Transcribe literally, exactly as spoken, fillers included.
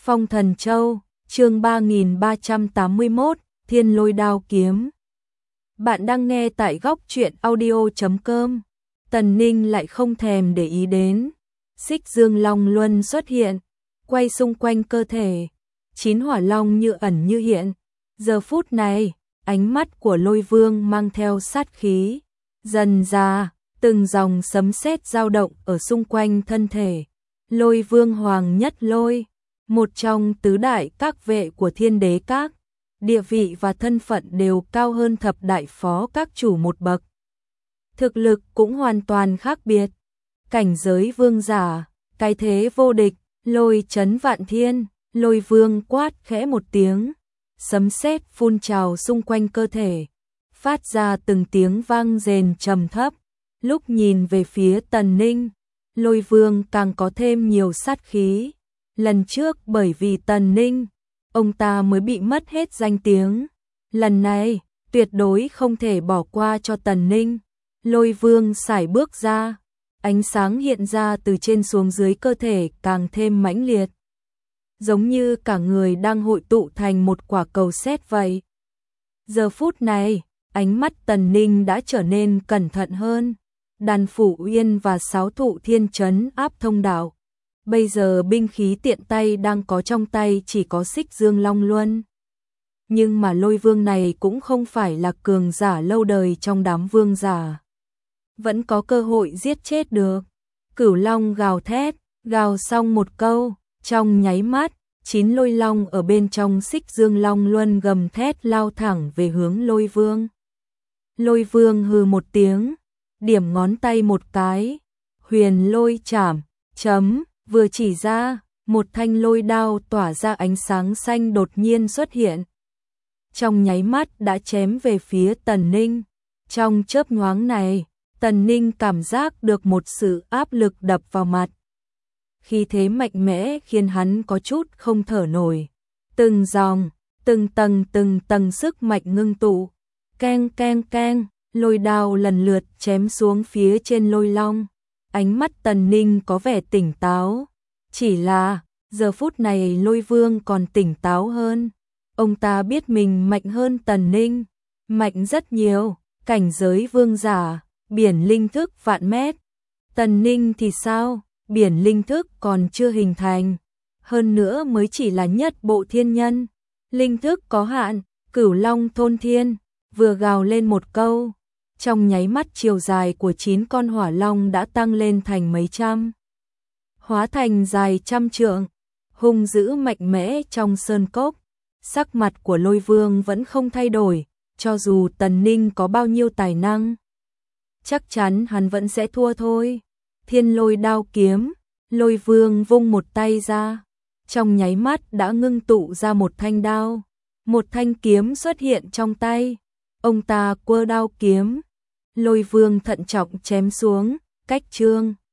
Phong Thần Châu, chương ba nghìn ba trăm tám mươi mốt, Thiên Lôi Đao Kiếm. Bạn đang nghe tại góc truyện audio chấm com. Tần Ninh lại không thèm để ý đến. Xích Dương Long Luân xuất hiện, quay xung quanh cơ thể. Chín hỏa long như ẩn như hiện. Giờ phút này, ánh mắt của Lôi Vương mang theo sát khí. Dần ra, từng dòng sấm sét dao động ở xung quanh thân thể. Lôi Vương Hoàng Nhất Lôi, một trong tứ đại các vệ của Thiên Đế Các, địa vị và thân phận đều cao hơn thập đại phó các chủ một bậc. Thực lực cũng hoàn toàn khác biệt. Cảnh giới vương giả, cái thế vô địch, lôi chấn vạn thiên. Lôi Vương quát khẽ một tiếng, sấm sét phun trào xung quanh cơ thể, phát ra từng tiếng vang rền trầm thấp. Lúc nhìn về phía Tần Ninh, Lôi Vương càng có thêm nhiều sát khí. Lần trước bởi vì Tần Ninh, ông ta mới bị mất hết danh tiếng. Lần này, tuyệt đối không thể bỏ qua cho Tần Ninh. Lôi Vương sải bước ra, ánh sáng hiện ra từ trên xuống dưới cơ thể càng thêm mãnh liệt. Giống như cả người đang hội tụ thành một quả cầu sét vậy. Giờ phút này, ánh mắt Tần Ninh đã trở nên cẩn thận hơn. Đàn Phủ Uyên và Sáo Thụ Thiên trấn áp thông đạo. Bây giờ binh khí tiện tay đang có trong tay chỉ có Xích Dương Long Luân. Nhưng mà Lôi Vương này cũng không phải là cường giả lâu đời trong đám vương giả. Vẫn có cơ hội giết chết được. Cửu Long gào thét, gào xong một câu, trong nháy mắt, chín lôi long ở bên trong Xích Dương Long Luân gầm thét lao thẳng về hướng Lôi Vương. Lôi Vương hừ một tiếng, điểm ngón tay một cái, huyền lôi chảm, chấm, vừa chỉ ra, một thanh lôi đao tỏa ra ánh sáng xanh đột nhiên xuất hiện. Trong nháy mắt đã chém về phía Tần Ninh. Trong chớp nhoáng này, Tần Ninh cảm giác được một sự áp lực đập vào mặt. Khí thế mạnh mẽ khiến hắn có chút không thở nổi. Từng dòng, từng tầng từng tầng sức mạnh ngưng tụ. Keng keng keng, lôi đao lần lượt chém xuống phía trên lôi long. Ánh mắt Tần Ninh có vẻ tỉnh táo. Chỉ là, giờ phút này Lôi Vương còn tỉnh táo hơn. Ông ta biết mình mạnh hơn Tần Ninh. Mạnh rất nhiều, cảnh giới vương giả, biển linh thức vạn mét. Tần Ninh thì sao? Biển linh thức còn chưa hình thành. Hơn nữa mới chỉ là nhất bộ thiên nhân. Linh thức có hạn, Cửu Long thôn thiên, vừa gào lên một câu. Trong nháy mắt chiều dài của chín con hỏa long đã tăng lên thành mấy trăm. Hóa thành dài trăm trượng, hung dữ mạnh mẽ trong sơn cốc. Sắc mặt của Lôi Vương vẫn không thay đổi, cho dù Tần Ninh có bao nhiêu tài năng. Chắc chắn hắn vẫn sẽ thua thôi. Thiên Lôi Đao Kiếm, Lôi Vương vung một tay ra. Trong nháy mắt đã ngưng tụ ra một thanh đao. Một thanh kiếm xuất hiện trong tay. Ông ta quơ đao kiếm. Lôi Vương thận trọng chém xuống, cách chương.